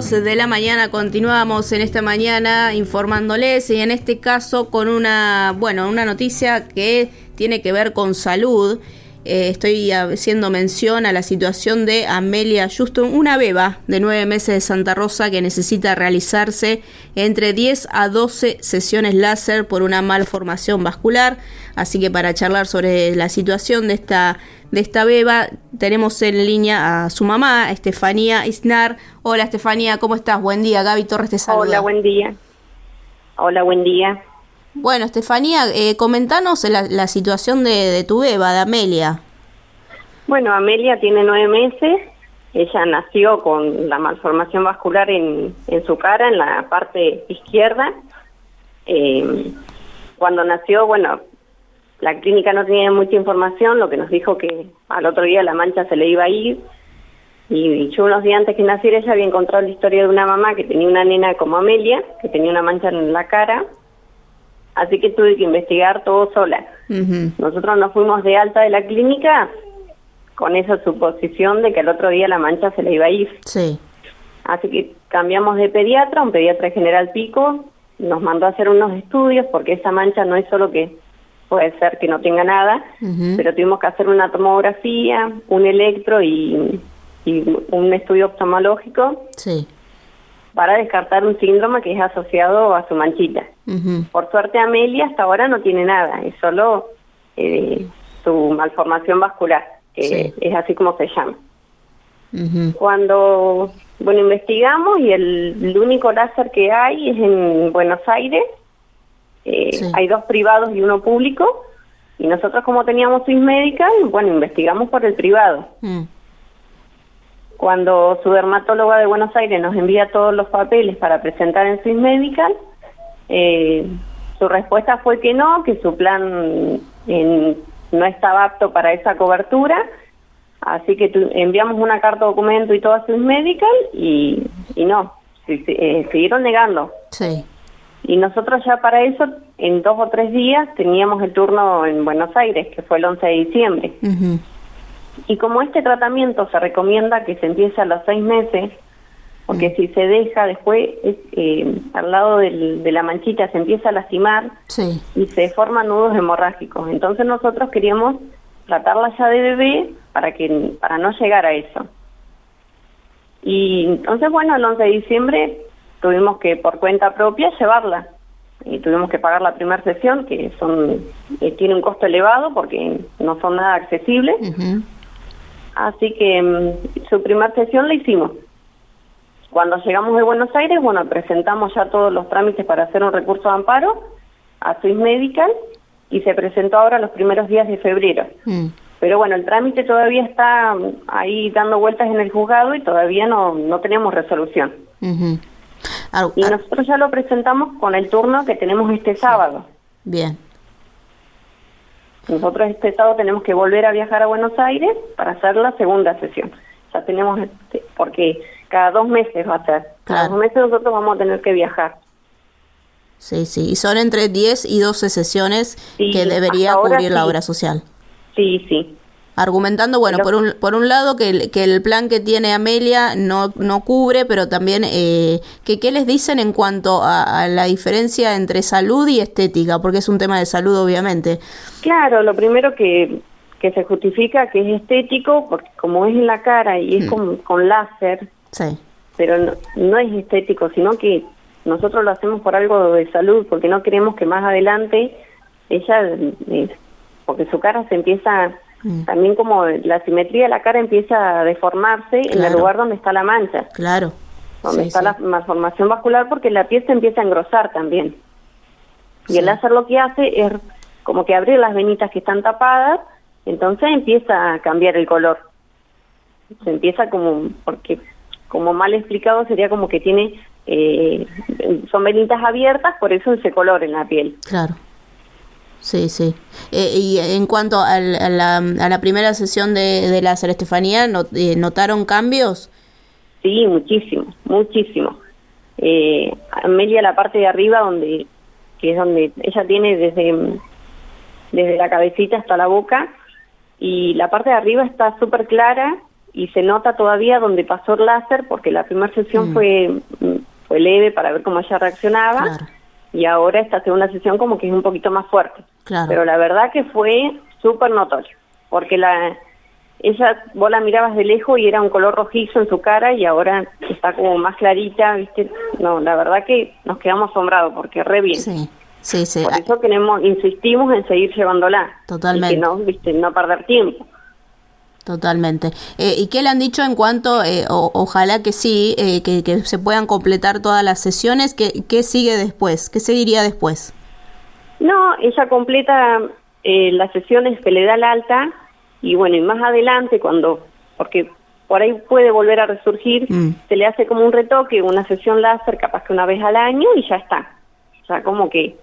de la mañana continuamos en esta mañana informándoles y en este caso con una noticia que tiene que ver con salud. Estoy haciendo mención a la situación de Amelia Juston, una beba de 9 meses de Santa Rosa que necesita realizarse entre 10 a 12 sesiones láser por una malformación vascular. Así que para charlar sobre la situación de esta beba, tenemos en línea a su mamá, Estefanía Isnar. Hola Estefanía, ¿cómo estás? Buen día, Gaby Torres te saluda. Hola, buen día. Hola, buen día. Bueno, Estefanía, comentanos la situación de tu beba, de Amelia. Bueno, Amelia tiene 9 meses. Ella nació con la malformación vascular en su cara, en la parte izquierda. Cuando nació, bueno, la clínica no tenía mucha información, lo que nos dijo que al otro día la mancha se le iba a ir. Y yo unos días antes que naciera ella había encontrado la historia de una mamá que tenía una nena como Amelia, que tenía una mancha en la cara. Así que tuve que investigar todo sola. Uh-huh. Nosotros nos fuimos de alta de la clínica con esa suposición de que al otro día la mancha se le iba a ir. Sí. Así que cambiamos de pediatra, un pediatra General Pico, nos mandó a hacer unos estudios porque esa mancha no es solo que puede ser que no tenga nada, uh-huh, pero tuvimos que hacer una tomografía, un electro y un estudio oftalmológico. Sí. Para descartar un síndrome que es asociado a su manchita. Uh-huh. Por suerte Amelia hasta ahora no tiene nada, es solo su malformación vascular, que sí, es así como se llama. Uh-huh. Cuando investigamos y el único láser que hay es en Buenos Aires, sí, hay 2 privados y 1 público, y nosotros como teníamos Swiss Medical, investigamos por el privado. Cuando su dermatóloga de Buenos Aires nos envía todos los papeles para presentar en Swiss Medical, su respuesta fue que no, que su plan no estaba apto para esa cobertura, así que enviamos una carta documento y todo a Swiss Medical y no, siguieron negando. Sí. Y nosotros ya para eso, en 2 o 3 días, teníamos el turno en Buenos Aires, que fue el 11 de diciembre. Uh-huh. Y como este tratamiento se recomienda que se empiece a los 6 meses, porque si se deja después, al lado de la manchita se empieza a lastimar, sí, y se forman nudos hemorrágicos. Entonces nosotros queríamos tratarla ya de bebé para no llegar a eso. Y entonces, el 11 de diciembre tuvimos que por cuenta propia llevarla. Y tuvimos que pagar la primera sesión, que tiene un costo elevado porque no son nada accesibles. Uh-huh. Así que su primera sesión la hicimos. Cuando llegamos de Buenos Aires, presentamos ya todos los trámites para hacer un recurso de amparo a Swiss Medical y se presentó ahora los primeros días de febrero. Pero el trámite todavía está ahí dando vueltas en el juzgado y todavía no tenemos resolución. Uh-huh. Y nosotros ya lo presentamos con el turno que tenemos este sábado. Bien. Nosotros este sábado tenemos que volver a viajar a Buenos Aires para hacer la segunda sesión. Ya tenemos, porque cada 2 meses va a ser. Cada 2 meses nosotros vamos a tener que viajar. Sí, y son entre 10 y 12 sesiones, sí, que debería cubrir, sí, la obra social. Sí. Argumentando, por un lado que el plan que tiene Amelia no cubre, pero también ¿qué les dicen en cuanto a la diferencia entre salud y estética? Porque es un tema de salud, obviamente. Claro, lo primero que se justifica que es estético, porque como es en la cara y es con láser, sí, pero no es estético, sino que nosotros lo hacemos por algo de salud, porque no queremos que más adelante ella, porque su cara se empieza... También como la simetría de la cara empieza a deformarse, claro, en el lugar donde está la mancha. Claro. Donde está la malformación vascular, porque la piel se empieza a engrosar también. Y el láser lo que hace es como que abrir las venitas que están tapadas, entonces empieza a cambiar el color. Se empieza porque como mal explicado sería como que tiene, son venitas abiertas, por eso ese color en la piel. Claro. Sí. Y en cuanto a la primera sesión de láser, Estefanía, ¿notaron cambios? Sí, muchísimo. Amelia, la parte de arriba, que es donde ella tiene desde la cabecita hasta la boca, y la parte de arriba está súper clara y se nota todavía donde pasó el láser, porque la primera sesión fue leve para ver cómo ella reaccionaba, claro. Y ahora esta segunda sesión como que es un poquito más fuerte. Claro. Pero la verdad que fue súper notorio, porque ella, vos la mirabas de lejos y era un color rojizo en su cara y ahora está como más clarita, ¿viste? No, la verdad que nos quedamos asombrados porque re bien. Sí, sí, sí. Por eso insistimos en seguir llevándola. Totalmente. Y que no, ¿viste? No perder tiempo. Totalmente. ¿Y qué le han dicho en cuanto, ojalá que sí, que se puedan completar todas las sesiones? ¿Qué sigue después? ¿Qué seguiría después? No, ella completa las sesiones que le da el alta y bueno, y más adelante porque por ahí puede volver a resurgir, se le hace como un retoque, una sesión láser capaz que una vez al año y ya está. O sea, como que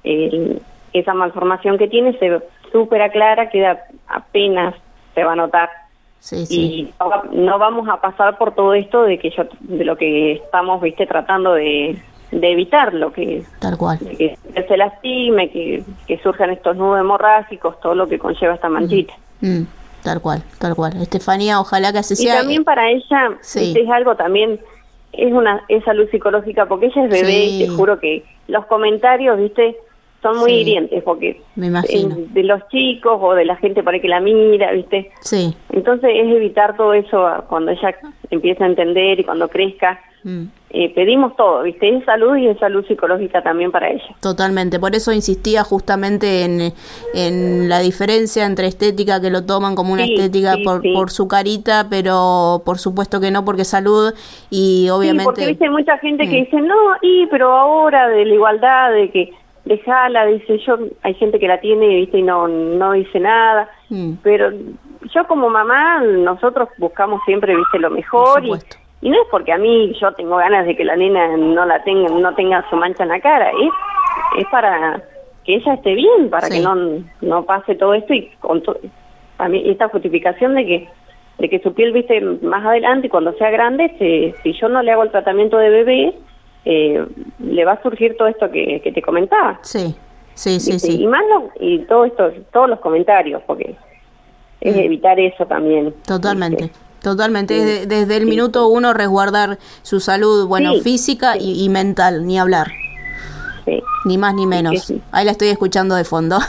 esa malformación que tiene se súper aclara, queda apenas se va a notar. Sí, sí. Y no vamos a pasar por todo esto de lo que estamos, viste, tratando de evitar, lo que tal cual, que se lastime, que surjan estos nudos hemorrágicos, todo lo que conlleva esta manchita. Tal cual, tal cual. Estefanía, ojalá que así sea. Y también para ella es algo también, es salud psicológica, porque ella es bebé y te juro que los comentarios, viste, son muy hirientes, porque me imagino. De los chicos o de la gente por ahí que la mira, ¿viste? Sí. Entonces es evitar todo eso cuando ella empieza a entender y cuando crezca. Pedimos todo, ¿viste? Es salud y es salud psicológica también para ella. Totalmente, por eso insistía justamente en la diferencia entre estética, que lo toman como una estética por su carita, pero por supuesto que no, porque es salud y obviamente... Sí, porque viste mucha gente que dice, no, pero ahora de la igualdad, de que dejala, dice hay gente que la tiene, viste, y no dice nada, pero yo como mamá, nosotros buscamos siempre, viste, lo mejor y no es porque a mí yo tengo ganas de que la nena no tenga su mancha en la cara, es para que ella esté bien, para que no pase todo esto y con a mí esta justificación de que su piel, viste, más adelante cuando sea grande, si yo no le hago el tratamiento de bebé, le va a surgir todo esto que te comentaba. Sí. Y más y todo esto, todos los comentarios, porque es evitar eso también. Totalmente. Totalmente, desde el minuto uno resguardar su salud, física y mental, ni hablar. Sí. Ni más ni menos. Ahí la estoy escuchando de fondo.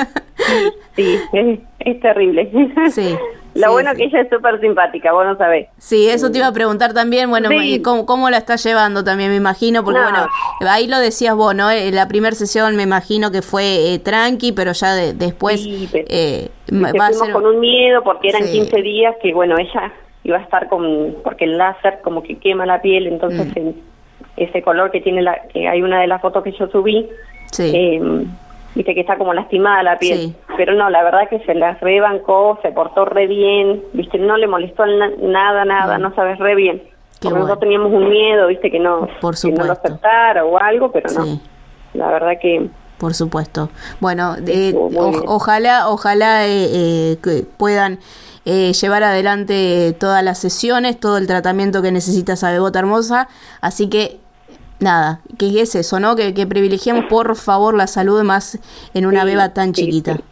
Sí, es terrible. Sí. Lo bueno que ella es súper simpática, vos no sabés. Sí, eso te iba a preguntar también, ¿cómo la está llevando también, me imagino? Porque ahí lo decías vos, ¿no? La primera sesión me imagino que fue tranqui, pero ya después va a ser... con un miedo, porque eran 15 días que, ella iba a estar porque el láser como que quema la piel, entonces ese color que tiene que hay una de las fotos que yo subí, viste que está como lastimada la piel, pero no, la verdad que se las rebancó, se portó re bien, viste, no le molestó nada, no sabes, re bien. Porque nosotros teníamos un miedo, viste, que no lo aceptara o algo, pero no, la verdad que... Por supuesto. Bueno, ojalá que puedan llevar adelante todas las sesiones, todo el tratamiento que necesita esa bebota hermosa, así que nada, que es eso, ¿no? Que privilegiemos por favor la salud más en una beba tan chiquita. Sí.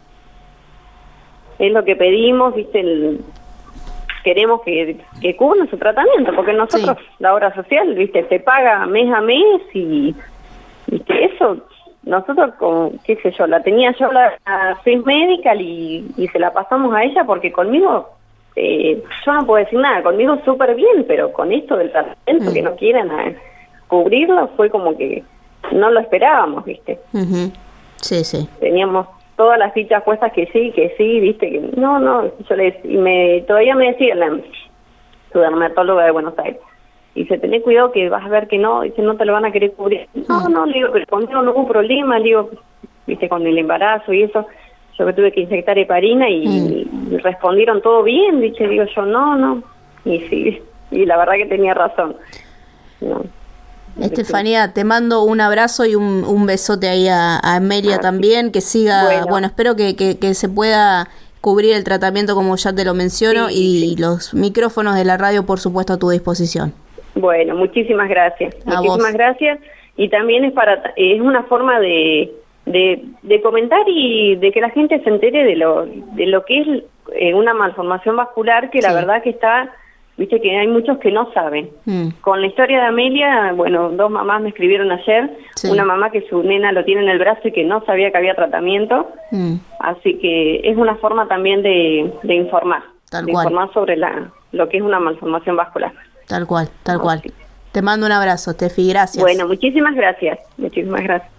Es lo que pedimos, viste, queremos que cubran su tratamiento, porque nosotros la obra social, viste, se paga mes a mes y viste, eso nosotros qué sé yo, la tenía yo la Swiss Medical y se la pasamos a ella porque conmigo yo no puedo decir nada, conmigo súper bien, pero con esto del tratamiento que no quieren cubrirlo fue como que no lo esperábamos, viste. Sí. Teníamos todas las fichas puestas que sí, viste, que no, yo todavía me decía su dermatóloga de Buenos Aires, dice, tené cuidado que vas a ver que no, dice, no te lo van a querer cubrir. No, le digo, pero conmigo no hubo problema, le digo, viste, con el embarazo y eso, yo que tuve que inyectar heparina y respondieron todo bien, viste, digo yo, no, y sí, y la verdad que tenía razón. No. Estefanía, te mando un abrazo y un besote ahí a Amelia también, que siga, bueno, espero que se pueda cubrir el tratamiento como ya te lo menciono y los micrófonos de la radio, por supuesto, a tu disposición. Bueno, muchísimas gracias. Gracias. Y también es una forma de comentar y de que la gente se entere de lo que es una malformación vascular, que la verdad que está Viste que hay muchos que no saben. Con la historia de Amelia, bueno, 2 mamás me escribieron ayer, sí. Una mamá que su nena lo tiene en el brazo y que no sabía que había tratamiento, así que es una forma también de informar, informar sobre lo que es una malformación vascular. Tal cual. Te mando un abrazo, Tefi, gracias. Bueno, muchísimas gracias.